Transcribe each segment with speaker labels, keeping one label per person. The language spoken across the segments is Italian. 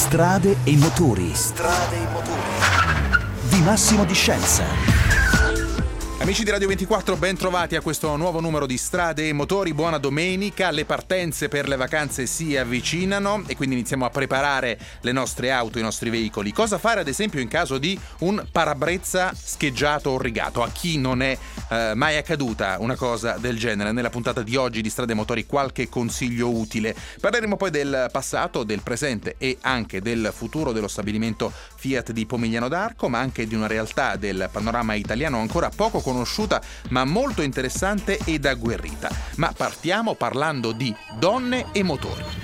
Speaker 1: Strade e motori. Strade e motori. Di Massimo Di Scienza.
Speaker 2: Amici di Radio 24, ben trovati a questo nuovo numero di Strade e Motori. Buona domenica, le partenze per le vacanze si avvicinano e quindi iniziamo a preparare le nostre auto, i nostri veicoli. Cosa fare ad esempio in caso di un parabrezza scheggiato o rigato? A chi non è mai accaduta una cosa del genere? Nella puntata di oggi di Strade e Motori qualche consiglio utile. Parleremo poi del passato, del presente e anche del futuro dello stabilimento Fiat di Pomigliano d'Arco, ma anche di una realtà del panorama italiano ancora poco conosciuta ma molto interessante ed agguerrita. Ma partiamo parlando di donne e motori.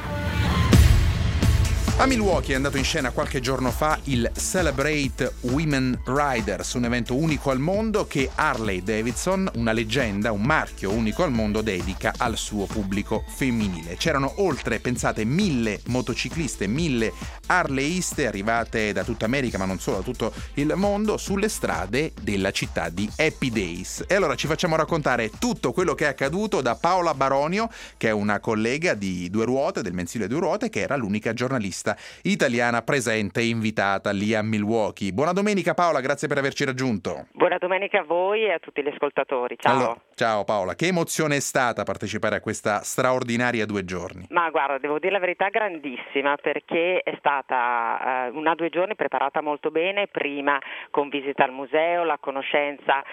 Speaker 2: A Milwaukee è andato in scena qualche giorno fa il Celebrate Women Riders, un evento unico al mondo che Harley Davidson, una leggenda, un marchio unico al mondo, dedica al suo pubblico femminile. C'erano oltre, pensate, 1000 motocicliste, 1000 harleyiste arrivate da tutta America, ma non solo, da tutto il mondo, sulle strade della città di Happy Days. E allora ci facciamo raccontare tutto quello che è accaduto da Paola Baronio, che è una collega di Due Ruote, del mensile Due Ruote, che era l'unica giornalista italiana presente e invitata lì a Milwaukee. Buona domenica Paola, grazie per averci raggiunto.
Speaker 3: Buona domenica a voi e a tutti gli ascoltatori. Ciao.
Speaker 2: Allora, ciao Paola, che emozione è stata partecipare a questa straordinaria 2 giorni?
Speaker 3: Ma guarda, devo dire la verità, grandissima, perché è stata una 2 giorni preparata molto bene, prima con visita al museo, la conoscenza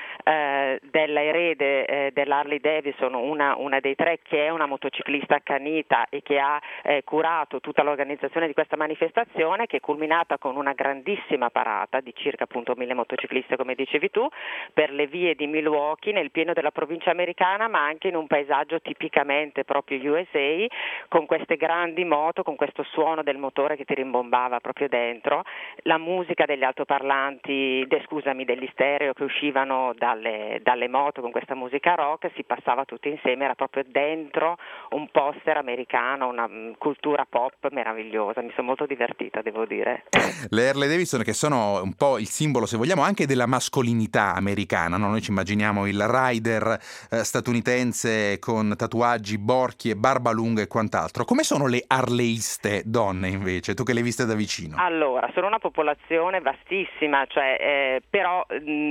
Speaker 3: dell'erede dell'Harley Davidson, una dei 3 che è una motociclista accanita e che ha curato tutta l'organizzazione di questa manifestazione, che è culminata con una grandissima parata di circa appunto 1000 motocicliste, come dicevi tu, per le vie di Milwaukee nel pieno della provincia americana, ma anche in un paesaggio tipicamente proprio USA, con queste grandi moto, con questo suono del motore che ti rimbombava proprio dentro, la musica degli altoparlanti, degli stereo che uscivano dalle moto con questa musica rock, si passava tutti insieme, era proprio dentro un poster americano, una cultura pop meravigliosa. Mi sono molto divertita, devo dire.
Speaker 2: Le Harley Davidson, che sono un po' il simbolo, se vogliamo, anche della mascolinità americana, no? Noi ci immaginiamo il rider statunitense con tatuaggi, borchie, barba lunga e quant'altro. Come sono le harleyiste donne invece, tu che le hai viste da vicino?
Speaker 3: Allora, sono una popolazione vastissima, però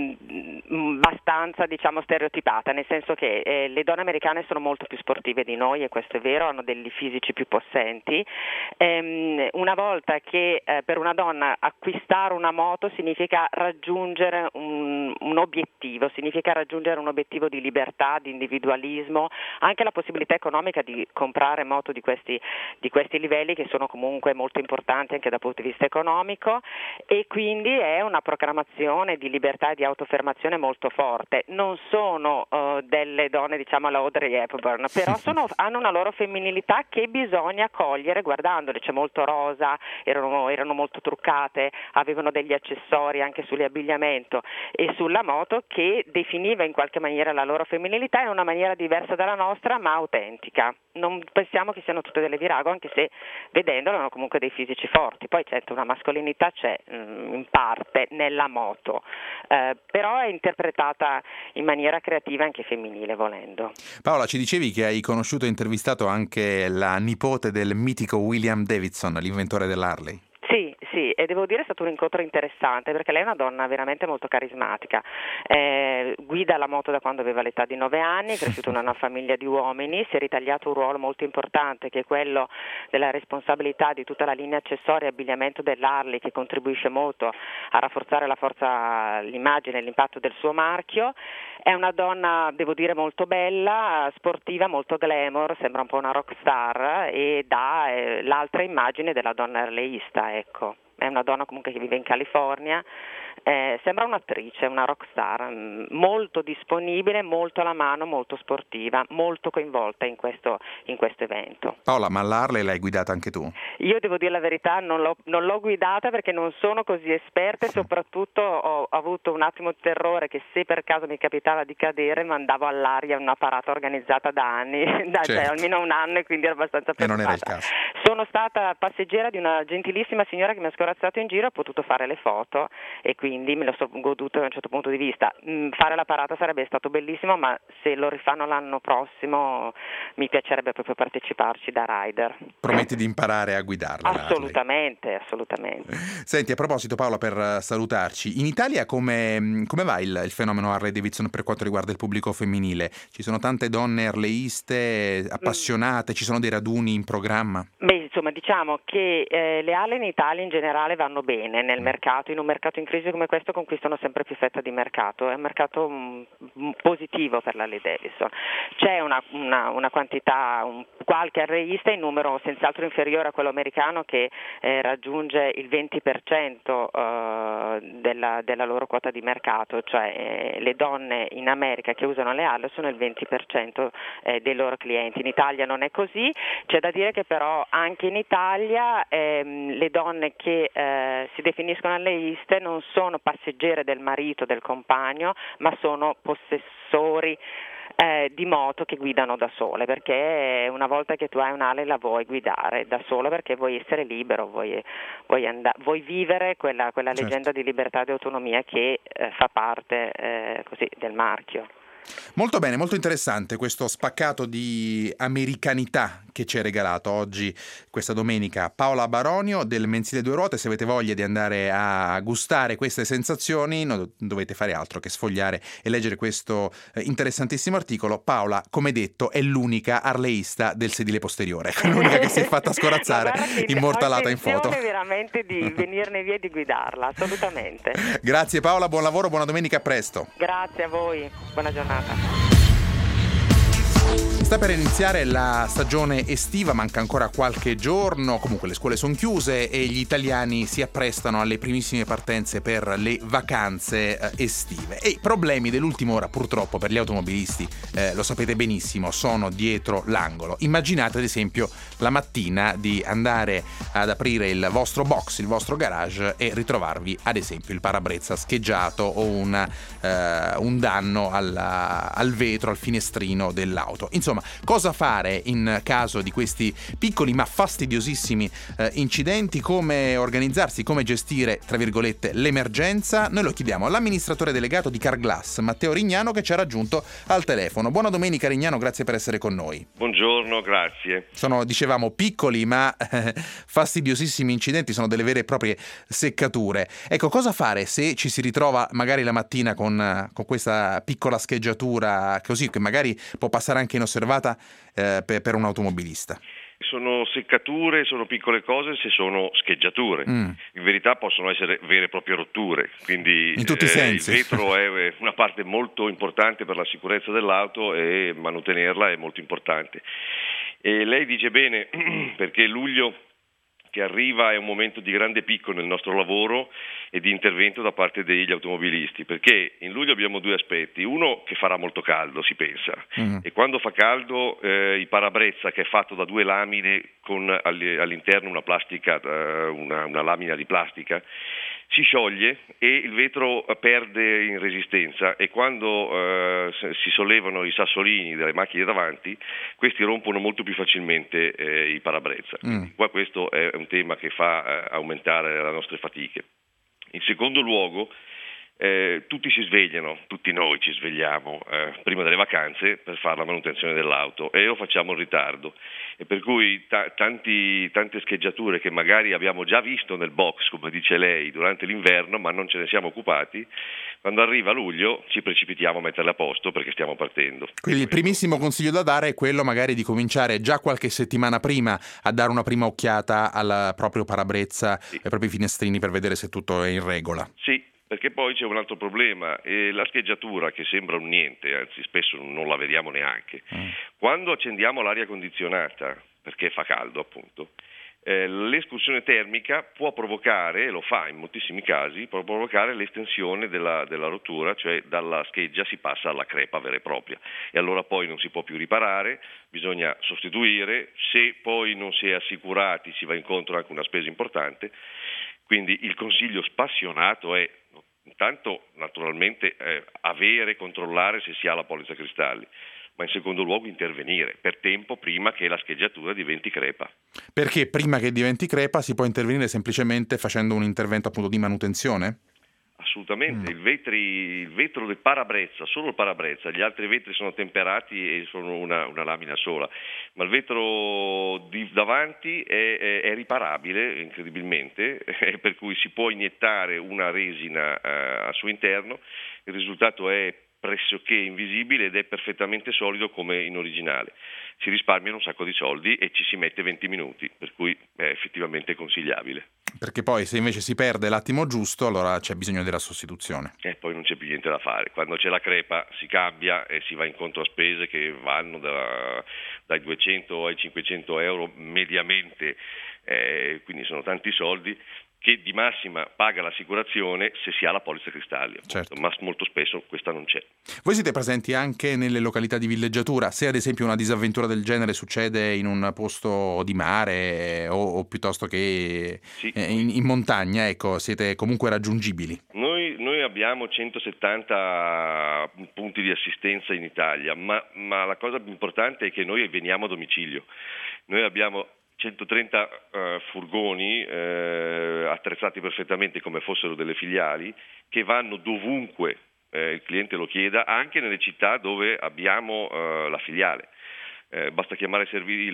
Speaker 3: abbastanza, diciamo, stereotipata, nel senso che le donne americane sono molto più sportive di noi, e questo è vero, hanno degli fisici più possenti. Una volta che per una donna acquistare una moto significa raggiungere un obiettivo, significa raggiungere un obiettivo di libertà, di individualismo, anche la possibilità economica di comprare moto di questi livelli, che sono comunque molto importanti anche dal punto di vista economico, e quindi è una proclamazione di libertà e di autoaffermazione molto forte. Non sono delle donne, diciamo, alla Audrey Hepburn, però hanno una loro femminilità che bisogna cogliere guardandole. C'è molto rosa, erano molto truccate, avevano degli accessori anche sull'abbigliamento e sulla moto che definiva in qualche maniera la loro femminilità in una maniera diversa dalla nostra, ma autentica. Non pensiamo che siano tutte delle virago, anche se vedendolo hanno comunque dei fisici forti. Poi certo una mascolinità c'è in parte nella moto, però è interpretata in maniera creativa anche femminile, volendo.
Speaker 2: Paola, ci dicevi che hai conosciuto e intervistato anche la nipote del mitico William Davidson, l'inventore dell'Harley.
Speaker 3: Sì, e devo dire è stato un incontro interessante, perché lei è una donna veramente molto carismatica, guida la moto da quando aveva l'età di 9 anni, è cresciuta in una famiglia di uomini, si è ritagliato un ruolo molto importante che è quello della responsabilità di tutta la linea accessoria e abbigliamento dell'Harley, che contribuisce molto a rafforzare la forza, l'immagine e l'impatto del suo marchio. È una donna, devo dire, molto bella, sportiva, molto glamour, sembra un po' una rock star e dà l'altra immagine della donna harleyista, ecco. È una donna comunque che vive in California, sembra un'attrice, una rock star, molto disponibile, molto alla mano, molto sportiva, molto coinvolta in questo evento.
Speaker 2: Paola, ma l'Harley l'hai guidata anche tu?
Speaker 3: Io devo dire la verità, non l'ho guidata perché non sono così esperta e soprattutto ho avuto un attimo di terrore che se per caso mi capitava di cadere mandavo all'aria una parata organizzata da anni, cioè almeno un anno, e quindi ero abbastanza preoccupata.
Speaker 2: E non era il caso.
Speaker 3: sono stata passeggera di una gentilissima signora che mi ha scorazzato in giro, ho potuto fare le foto e quindi me lo sono goduto da un certo punto di vista. Fare la parata sarebbe stato bellissimo, ma se lo rifanno l'anno prossimo mi piacerebbe proprio parteciparci da rider.
Speaker 2: Prometti di imparare a guidarla?
Speaker 3: Assolutamente.
Speaker 2: Senti, a proposito, Paola, per salutarci, in Italia come va il fenomeno Harley Davidson per quanto riguarda il pubblico femminile? Ci sono tante donne harleiste appassionate, ci sono dei raduni in programma?
Speaker 3: Beh, insomma, diciamo che le Harley in Italia in generale vanno bene nel mercato, in un mercato in crisi come questo conquistano sempre più fetta di mercato, è un mercato positivo per la Harley Davidson. C'è una quantità, qualche harleista in numero senz'altro inferiore a quello americano che raggiunge il 20% della loro quota di mercato, cioè le donne in America che usano le Harley sono il 20% dei loro clienti. In Italia non è così, c'è da dire che però anche in Italia le donne che si definiscono harleiste non sono passeggere del marito, del compagno, ma sono possessori di moto che guidano da sole, perché una volta che tu hai un'Harley la vuoi guidare da sola perché vuoi essere libero, vuoi vivere quella leggenda di libertà e di autonomia che fa parte così del marchio.
Speaker 2: Molto bene, molto interessante questo spaccato di americanità che ci hai regalato oggi, questa domenica. Paola Baronio del Mensile Due Ruote. Se avete voglia di andare a gustare queste sensazioni non dovete fare altro che sfogliare e leggere questo interessantissimo articolo. Paola, come detto, è l'unica harleista del sedile posteriore, l'unica che si è fatta scorazzare, immortalata in foto.
Speaker 3: Veramente di venirne via e di guidarla, assolutamente.
Speaker 2: Grazie Paola, buon lavoro, buona domenica, a presto.
Speaker 3: Grazie a voi, buona giornata.
Speaker 2: Sta per iniziare la stagione estiva, manca ancora qualche giorno, comunque le scuole sono chiuse e gli italiani si apprestano alle primissime partenze per le vacanze estive. E i problemi dell'ultima ora purtroppo per gli automobilisti, lo sapete benissimo, sono dietro l'angolo. Immaginate ad esempio la mattina di andare ad aprire il vostro box, il vostro garage e ritrovarvi ad esempio il parabrezza scheggiato o un danno al vetro, al finestrino dell'auto. Insomma, cosa fare in caso di questi piccoli ma fastidiosissimi incidenti, come organizzarsi, come gestire, tra virgolette, l'emergenza? Noi lo chiediamo all'amministratore delegato di Carglass, Matteo Rignano, che ci ha raggiunto al telefono. Buona domenica Rignano, grazie per essere con noi.
Speaker 4: Buongiorno, grazie.
Speaker 2: Sono, dicevamo, piccoli ma fastidiosissimi incidenti, sono delle vere e proprie seccature. Ecco, cosa fare se ci si ritrova magari la mattina con questa piccola scheggiatura, così, che magari può passare anche inosservata per un automobilista?
Speaker 4: Sono seccature, sono piccole cose se sono scheggiature. In verità possono essere vere e proprie rotture, quindi
Speaker 2: in tutti i sensi.
Speaker 4: Il vetro è una parte molto importante per la sicurezza dell'auto e manutenerla è molto importante. E lei dice bene, perché luglio che arriva è un momento di grande picco nel nostro lavoro e di intervento da parte degli automobilisti, perché in luglio abbiamo due aspetti: uno, che farà molto caldo, si pensa, e quando fa caldo il parabrezza, che è fatto da due lamine con all'interno una plastica, una lamina di plastica, si scioglie e il vetro perde in resistenza, e quando si sollevano i sassolini delle macchine davanti, questi rompono molto più facilmente i parabrezza. Quindi qua questo è un tema che fa aumentare le nostre fatiche. In secondo luogo, tutti si svegliano, tutti noi ci svegliamo prima delle vacanze per fare la manutenzione dell'auto e lo facciamo in ritardo, e per cui tante scheggiature che magari abbiamo già visto nel box, come dice lei, durante l'inverno, ma non ce ne siamo occupati, quando arriva luglio ci precipitiamo a metterle a posto perché stiamo partendo.
Speaker 2: Quindi il primissimo consiglio da dare è quello magari di cominciare già qualche settimana prima a dare una prima occhiata al proprio parabrezza, sì, ai propri finestrini, per vedere se tutto è in regola.
Speaker 4: Sì, perché poi c'è un altro problema, la scheggiatura, che sembra un niente, anzi spesso non la vediamo neanche. Quando accendiamo l'aria condizionata, perché fa caldo appunto, l'escursione termica può provocare, e lo fa in moltissimi casi, può provocare l'estensione della rottura, cioè dalla scheggia si passa alla crepa vera e propria, e allora poi non si può più riparare, bisogna sostituire. Se poi non si è assicurati si va incontro anche a una spesa importante. Quindi il consiglio spassionato è intanto naturalmente avere e controllare se si ha la polizza cristalli, ma in secondo luogo intervenire per tempo prima che la scheggiatura diventi crepa.
Speaker 2: Perché prima che diventi crepa si può intervenire semplicemente facendo un intervento appunto di manutenzione?
Speaker 4: Assolutamente, il vetro del parabrezza, solo il parabrezza, gli altri vetri sono temperati e sono una lamina sola, ma il vetro di davanti è riparabile incredibilmente, per cui si può iniettare una resina al suo interno, il risultato è pressoché invisibile ed è perfettamente solido come in originale. Si risparmiano un sacco di soldi e ci si mette 20 minuti, per cui è effettivamente consigliabile.
Speaker 2: Perché poi se invece si perde l'attimo giusto, allora c'è bisogno della sostituzione.
Speaker 4: E poi non c'è più niente da fare. Quando c'è la crepa si cambia e si va incontro a spese che vanno dai 200 ai 500 euro mediamente, quindi sono tanti soldi che di massima paga l'assicurazione se si ha la polizza cristalli,
Speaker 2: certo.
Speaker 4: Ma molto spesso questa non c'è.
Speaker 2: Voi siete presenti anche nelle località di villeggiatura, se ad esempio una disavventura del genere succede in un posto di mare o piuttosto che
Speaker 4: sì.
Speaker 2: in montagna, ecco, siete comunque raggiungibili?
Speaker 4: Noi abbiamo 170 punti di assistenza in Italia, ma la cosa più importante è che noi veniamo a domicilio. Noi abbiamo 130 furgoni attrezzati perfettamente come fossero delle filiali che vanno dovunque il cliente lo chieda, anche nelle città dove abbiamo la filiale. Basta chiamare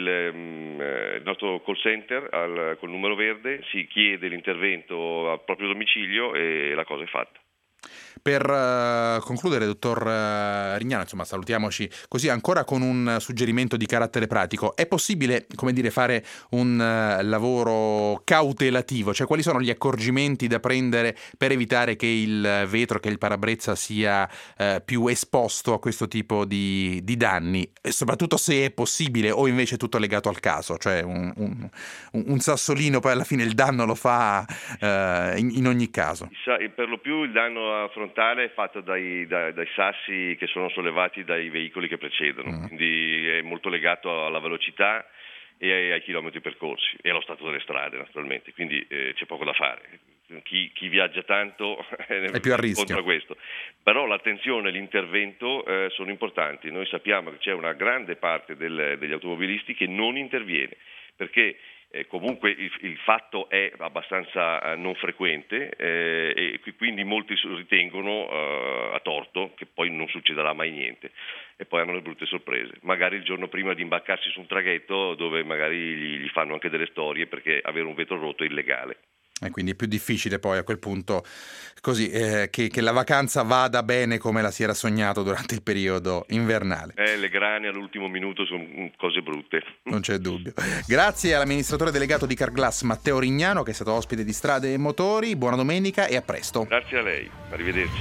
Speaker 4: il nostro call center col numero verde, si chiede l'intervento al proprio domicilio e la cosa è fatta.
Speaker 2: Per concludere, dottor Rignano, insomma, salutiamoci così ancora con un suggerimento di carattere pratico. È possibile, come dire, fare un lavoro cautelativo? Cioè, quali sono gli accorgimenti da prendere per evitare che il vetro, che il parabrezza sia più esposto a questo tipo di danni? E soprattutto se è possibile o invece tutto legato al caso, cioè un sassolino poi alla fine il danno lo fa in ogni caso.
Speaker 4: Per lo più il danno frontale è fatto dai sassi che sono sollevati dai veicoli che precedono, quindi è molto legato alla velocità e ai chilometri percorsi e allo stato delle strade naturalmente, quindi c'è poco da fare. Chi viaggia tanto
Speaker 2: è più a rischio.
Speaker 4: Questo. Però l'attenzione e l'intervento sono importanti. Noi sappiamo che c'è una grande parte degli automobilisti che non interviene perché comunque il fatto è abbastanza non frequente e quindi molti ritengono a torto che poi non succederà mai niente e poi hanno le brutte sorprese, magari il giorno prima di imbarcarsi su un traghetto dove magari gli fanno anche delle storie perché avere un vetro rotto è illegale.
Speaker 2: E quindi è più difficile poi a quel punto così che la vacanza vada bene come la si era sognato durante il periodo invernale.
Speaker 4: Le grane all'ultimo minuto sono cose brutte.
Speaker 2: Non c'è dubbio. Grazie all'amministratore delegato di Carglass Matteo Rignano che è stato ospite di Strade e Motori. Buona domenica e a presto.
Speaker 4: Grazie a lei, arrivederci.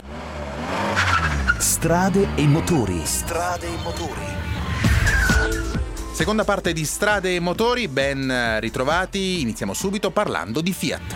Speaker 1: Strade e Motori. Strade e Motori.
Speaker 2: Seconda parte di Strade e Motori, ben ritrovati. Iniziamo subito parlando di Fiat.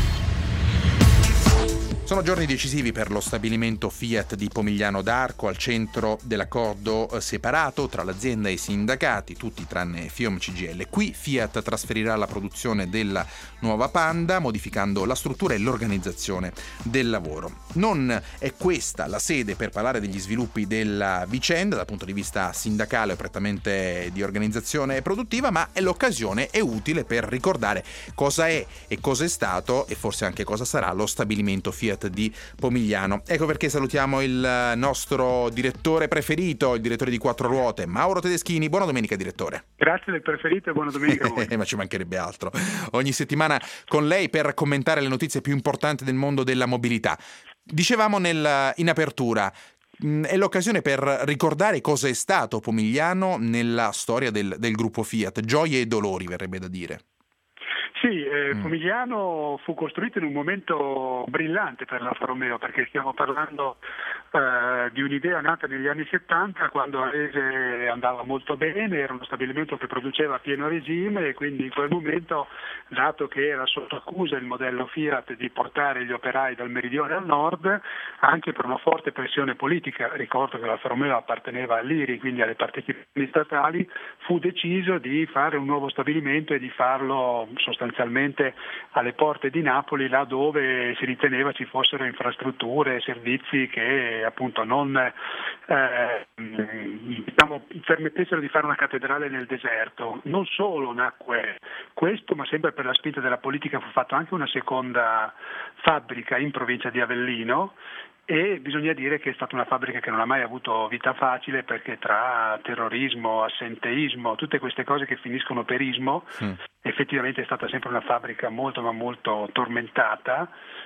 Speaker 2: Sono giorni decisivi per lo stabilimento Fiat di Pomigliano d'Arco, al centro dell'accordo separato tra l'azienda e i sindacati, tutti tranne FIOM CGIL. Qui Fiat trasferirà la produzione della nuova Panda, modificando la struttura e l'organizzazione del lavoro. Non è questa la sede per parlare degli sviluppi della vicenda dal punto di vista sindacale o prettamente di organizzazione produttiva, ma è l'occasione è utile per ricordare cosa è e cosa è stato e forse anche cosa sarà lo stabilimento Fiat di Pomigliano. Ecco perché salutiamo il nostro direttore preferito, il direttore di Quattro Ruote, Mauro Tedeschini. Buona domenica, direttore.
Speaker 5: Grazie del preferito e buona domenica a voi.
Speaker 2: Ma ci mancherebbe altro. Ogni settimana con lei per commentare le notizie più importanti del mondo della mobilità. Dicevamo in apertura, è l'occasione per ricordare cosa è stato Pomigliano nella storia del gruppo Fiat, gioie e dolori verrebbe da dire.
Speaker 5: Sì, Pomigliano fu costruito in un momento brillante per l'Alfa Romeo, perché stiamo parlando di un'idea nata negli anni 70 quando Arese andava molto bene, era uno stabilimento che produceva a pieno regime e quindi in quel momento, dato che era sotto accusa il modello Fiat di portare gli operai dal meridione al nord, anche per una forte pressione politica, ricordo che l'Alfa Romeo apparteneva all'IRI, quindi alle partecipazioni statali, fu deciso di fare un nuovo stabilimento e di farlo sostanzialmente sostanzialmente alle porte di Napoli, là dove si riteneva ci fossero infrastrutture e servizi che appunto non permettessero di fare una cattedrale nel deserto. Non solo nacque questo, ma sempre per la spinta della politica fu fatta anche una seconda fabbrica in provincia di Avellino, e bisogna dire che è stata una fabbrica che non ha mai avuto vita facile, perché tra terrorismo, assenteismo, tutte queste cose che finiscono per ismo, effettivamente è stata sempre una fabbrica molto ma molto tormentata,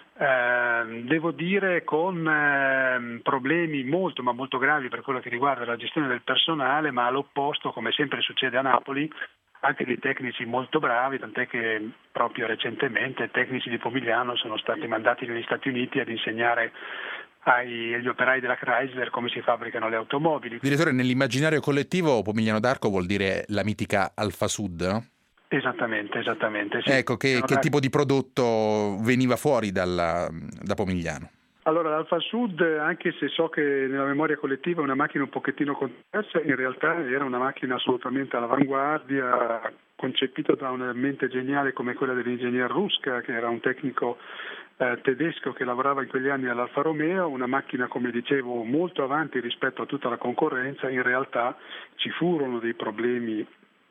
Speaker 5: devo dire con problemi molto ma molto gravi per quello che riguarda la gestione del personale, ma all'opposto, come sempre succede a Napoli, anche dei tecnici molto bravi, tant'è che proprio recentemente tecnici di Pomigliano sono stati mandati negli Stati Uniti ad insegnare agli operai della Chrysler come si fabbricano le automobili.
Speaker 2: Direttore, nell'immaginario collettivo Pomigliano d'Arco vuol dire la mitica Alfa Sud, no?
Speaker 5: Esattamente, sì.
Speaker 2: Ecco, che tipo di prodotto veniva fuori da Pomigliano?
Speaker 5: Allora, l'Alfa Sud, anche se so che nella memoria collettiva è una macchina un pochettino controversa, in realtà era una macchina assolutamente all'avanguardia, concepita da una mente geniale come quella dell'ingegner Ruska, che era un tecnico tedesco che lavorava in quegli anni all'Alfa Romeo, una macchina, come dicevo, molto avanti rispetto a tutta la concorrenza. In realtà ci furono dei problemi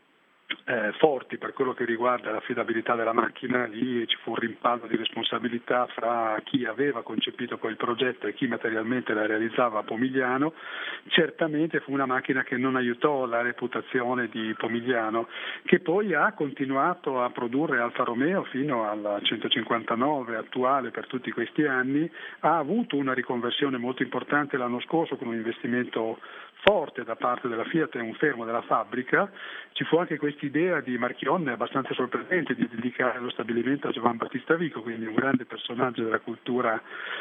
Speaker 5: forti per quello che riguarda l'affidabilità della macchina. Lì ci fu un rimpallo di responsabilità fra chi aveva concepito poi il progetto e chi materialmente la realizzava a Pomigliano. Certamente fu una macchina che non aiutò la reputazione di Pomigliano, che poi ha continuato a produrre Alfa Romeo fino alla 159 attuale per tutti questi anni. Ha avuto una riconversione molto importante l'anno scorso con un investimento forte da parte della Fiat e un fermo della fabbrica. Ci fu anche questa idea di Marchionne abbastanza sorprendente di dedicare lo stabilimento a Giovan Battista Vico, quindi un grande personaggio della cultura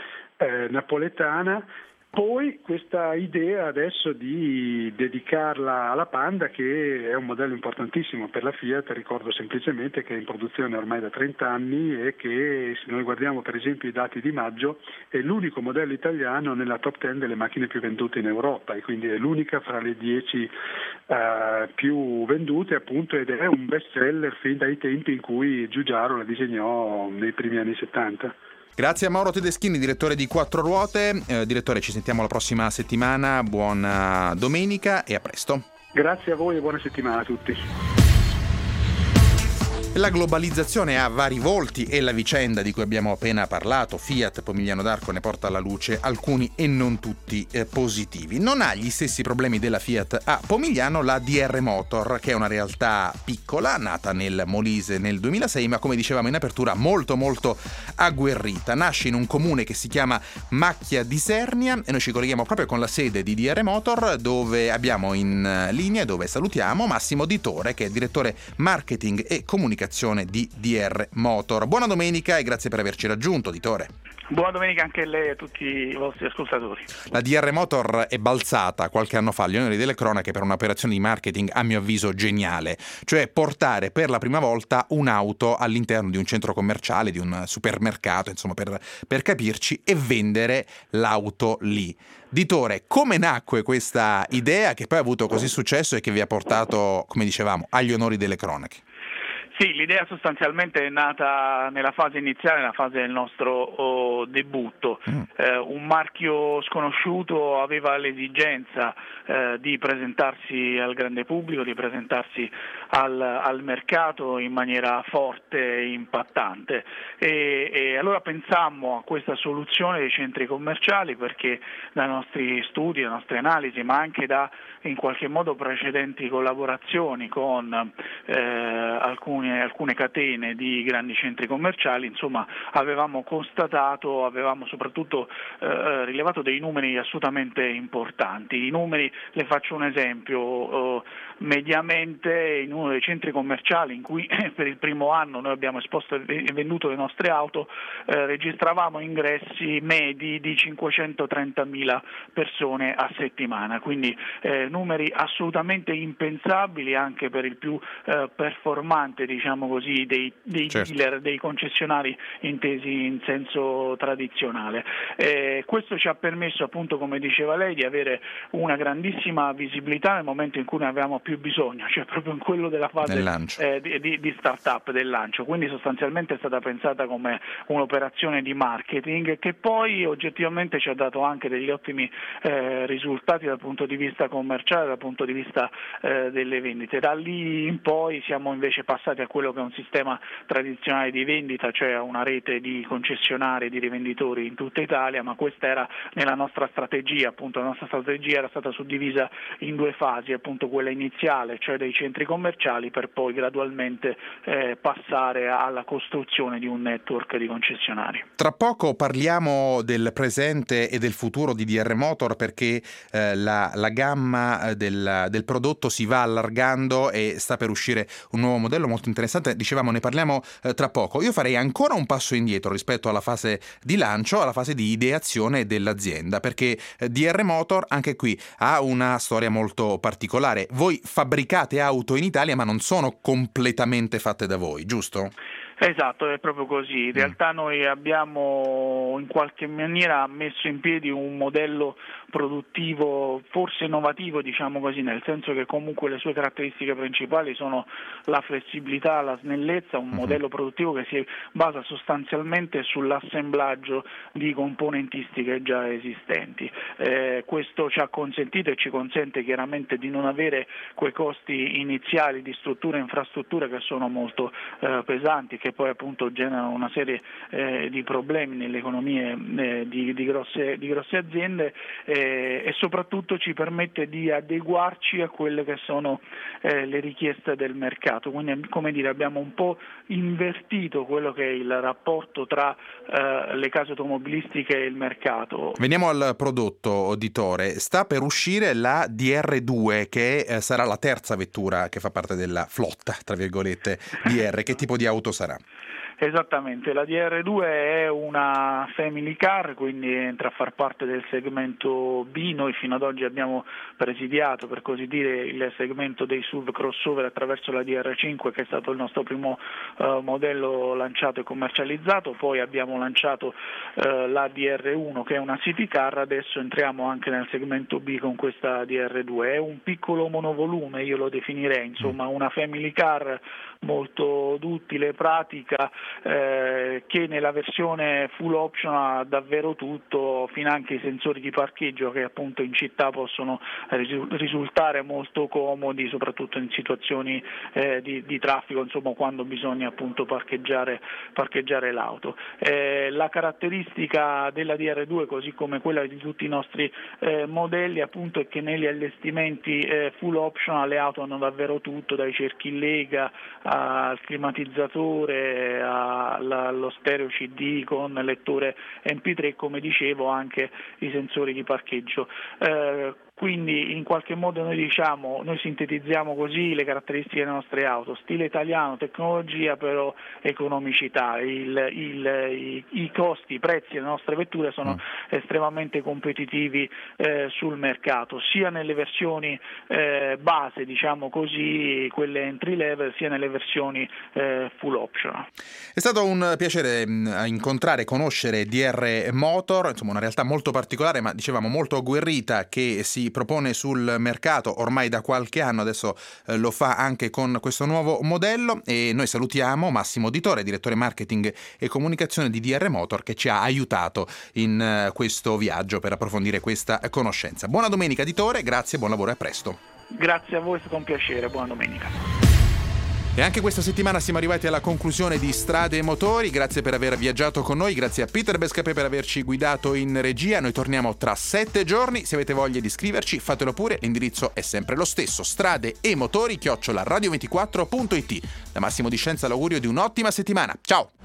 Speaker 5: napoletana. Poi questa idea adesso di dedicarla alla Panda, che è un modello importantissimo per la Fiat. Ricordo semplicemente che è in produzione ormai da 30 anni e che, se noi guardiamo per esempio i dati di maggio, è l'unico modello italiano nella top 10 delle macchine più vendute in Europa, e quindi è l'unica fra le 10 più vendute appunto, ed è un best seller fin dai tempi in cui Giugiaro la disegnò nei primi anni 70.
Speaker 2: Grazie a Mauro Tedeschini, direttore di Quattro Ruote. Direttore, ci sentiamo la prossima settimana. Buona domenica e a presto.
Speaker 5: Grazie a voi e buona settimana a tutti.
Speaker 2: La globalizzazione ha vari volti e la vicenda di cui abbiamo appena parlato, Fiat Pomigliano d'Arco, ne porta alla luce alcuni e non tutti positivi. Non ha gli stessi problemi della Fiat a Pomigliano la DR Motor, che è una realtà piccola, nata nel Molise nel 2006, ma come dicevamo in apertura molto molto agguerrita. Nasce in un comune che si chiama Macchia di Sernia e noi ci colleghiamo proprio con la sede di DR Motor, dove abbiamo in linea, dove salutiamo Massimo Ditore, che è direttore marketing e comunicazione di DR Motor. Buona domenica e grazie per averci raggiunto, Ditore.
Speaker 6: Buona domenica anche a lei e a tutti i vostri ascoltatori.
Speaker 2: La DR Motor è balzata qualche anno fa agli onori delle cronache per un'operazione di marketing a mio avviso geniale, cioè portare per la prima volta un'auto all'interno di un centro commerciale, di un supermercato, insomma per capirci, e vendere l'auto lì. Ditore, come nacque questa idea che poi ha avuto così successo e che vi ha portato, come dicevamo, agli onori delle cronache?
Speaker 6: Sì, l'idea sostanzialmente è nata nella fase iniziale, nella fase del nostro debutto. Un marchio sconosciuto aveva l'esigenza di presentarsi al grande pubblico, di presentarsi al mercato in maniera forte e impattante. E allora pensammo a questa soluzione dei centri commerciali, perché dai nostri studi, dalle nostre analisi, ma anche da in qualche modo precedenti collaborazioni con alcune catene di grandi centri commerciali, insomma avevamo constatato, avevamo soprattutto rilevato dei numeri assolutamente importanti. I numeri, le faccio un esempio, mediamente in uno dei centri commerciali in cui per il primo anno noi abbiamo esposto e venduto le nostre auto, registravamo ingressi medi di 530.000 persone a settimana, quindi numeri assolutamente impensabili anche per il più performante dei diciamo così, dei
Speaker 2: certo.
Speaker 6: dealer, dei concessionari intesi in senso tradizionale. Questo ci ha permesso, appunto, come diceva lei, di avere una grandissima visibilità nel momento in cui ne avevamo più bisogno, cioè proprio in quello della fase di start-up, del lancio. Quindi sostanzialmente è stata pensata come un'operazione di marketing che poi oggettivamente ci ha dato anche degli ottimi risultati dal punto di vista commerciale, dal punto di vista delle vendite. Da lì in poi siamo invece passati a quello che è un sistema tradizionale di vendita, cioè a una rete di concessionari e di rivenditori in tutta Italia, ma questa era nella nostra strategia. Appunto, la nostra strategia era stata suddivisa in due fasi, appunto quella iniziale, cioè dei centri commerciali, per poi gradualmente passare alla costruzione di un network di concessionari.
Speaker 2: Tra poco parliamo del presente e del futuro di DR Motor, perché la gamma del prodotto si va allargando e sta per uscire un nuovo modello molto interessante. Dicevamo, ne parliamo tra poco. Io farei ancora un passo indietro rispetto alla fase di lancio, alla fase di ideazione dell'azienda, perché DR Motor anche qui ha una storia molto particolare. Voi fabbricate auto in Italia, ma non sono completamente fatte da voi, giusto?
Speaker 6: Esatto, è proprio così. In realtà noi abbiamo in qualche maniera messo in piedi un modello produttivo forse innovativo, diciamo così, nel senso che comunque le sue caratteristiche principali sono la flessibilità, la snellezza, un modello produttivo che si basa sostanzialmente sull'assemblaggio di componentistiche già esistenti. Questo ci ha consentito e ci consente chiaramente di non avere quei costi iniziali di struttura e infrastrutture che sono molto pesanti, che poi appunto generano una serie di problemi nelle economie di grosse aziende, e soprattutto ci permette di adeguarci a quelle che sono le richieste del mercato. Quindi, come dire, abbiamo un po' invertito quello che è il rapporto tra le case automobilistiche e il mercato.
Speaker 2: Veniamo al prodotto, uditore. Sta per uscire la DR2, che sarà la terza vettura che fa parte della flotta, tra virgolette, DR. Che tipo di auto sarà?
Speaker 6: Esattamente, la DR2 è una family car, quindi entra a far parte del segmento B. Noi fino ad oggi abbiamo presidiato, per così dire, il segmento dei SUV crossover attraverso la DR5, che è stato il nostro primo modello lanciato e commercializzato. Poi abbiamo lanciato la DR1, che è una city car. Adesso entriamo anche nel segmento B con questa DR2. È un piccolo monovolume, io lo definirei, insomma una family car molto duttile, pratica, che nella versione full option ha davvero tutto, finanche i sensori di parcheggio, che appunto in città possono risultare molto comodi, soprattutto in situazioni di traffico, insomma quando bisogna appunto parcheggiare l'auto. La caratteristica della DR2, così come quella di tutti i nostri modelli, appunto, è che negli allestimenti full option le auto hanno davvero tutto, dai cerchi in lega al climatizzatore, allo stereo CD con lettore MP3, come dicevo anche i sensori di parcheggio. Quindi in qualche modo noi sintetizziamo così le caratteristiche delle nostre auto: stile italiano, tecnologia, però economicità. I costi, i prezzi delle nostre vetture sono estremamente competitivi sul mercato, sia nelle versioni base, diciamo così, quelle entry level, sia nelle versioni full option.
Speaker 2: È stato un piacere incontrare e conoscere DR Motor, insomma una realtà molto particolare, ma dicevamo molto agguerrita, che si propone sul mercato ormai da qualche anno. Adesso lo fa anche con questo nuovo modello, e noi salutiamo Massimo Uditore, direttore marketing e comunicazione di DR Motor, che ci ha aiutato in questo viaggio per approfondire questa conoscenza. Buona domenica, Uditore, grazie, buon lavoro e a presto.
Speaker 6: Grazie a voi, è stato un piacere, buona domenica.
Speaker 2: E anche questa settimana siamo arrivati alla conclusione di Strade e Motori. Grazie per aver viaggiato con noi, grazie a Peter Bescapè per averci guidato in regia. Noi torniamo tra 7 giorni. Se avete voglia di iscriverci, fatelo pure, l'indirizzo è sempre lo stesso: stradeemotori@radio24.it. Da Massimo Di Scienza l'augurio di un'ottima settimana. Ciao!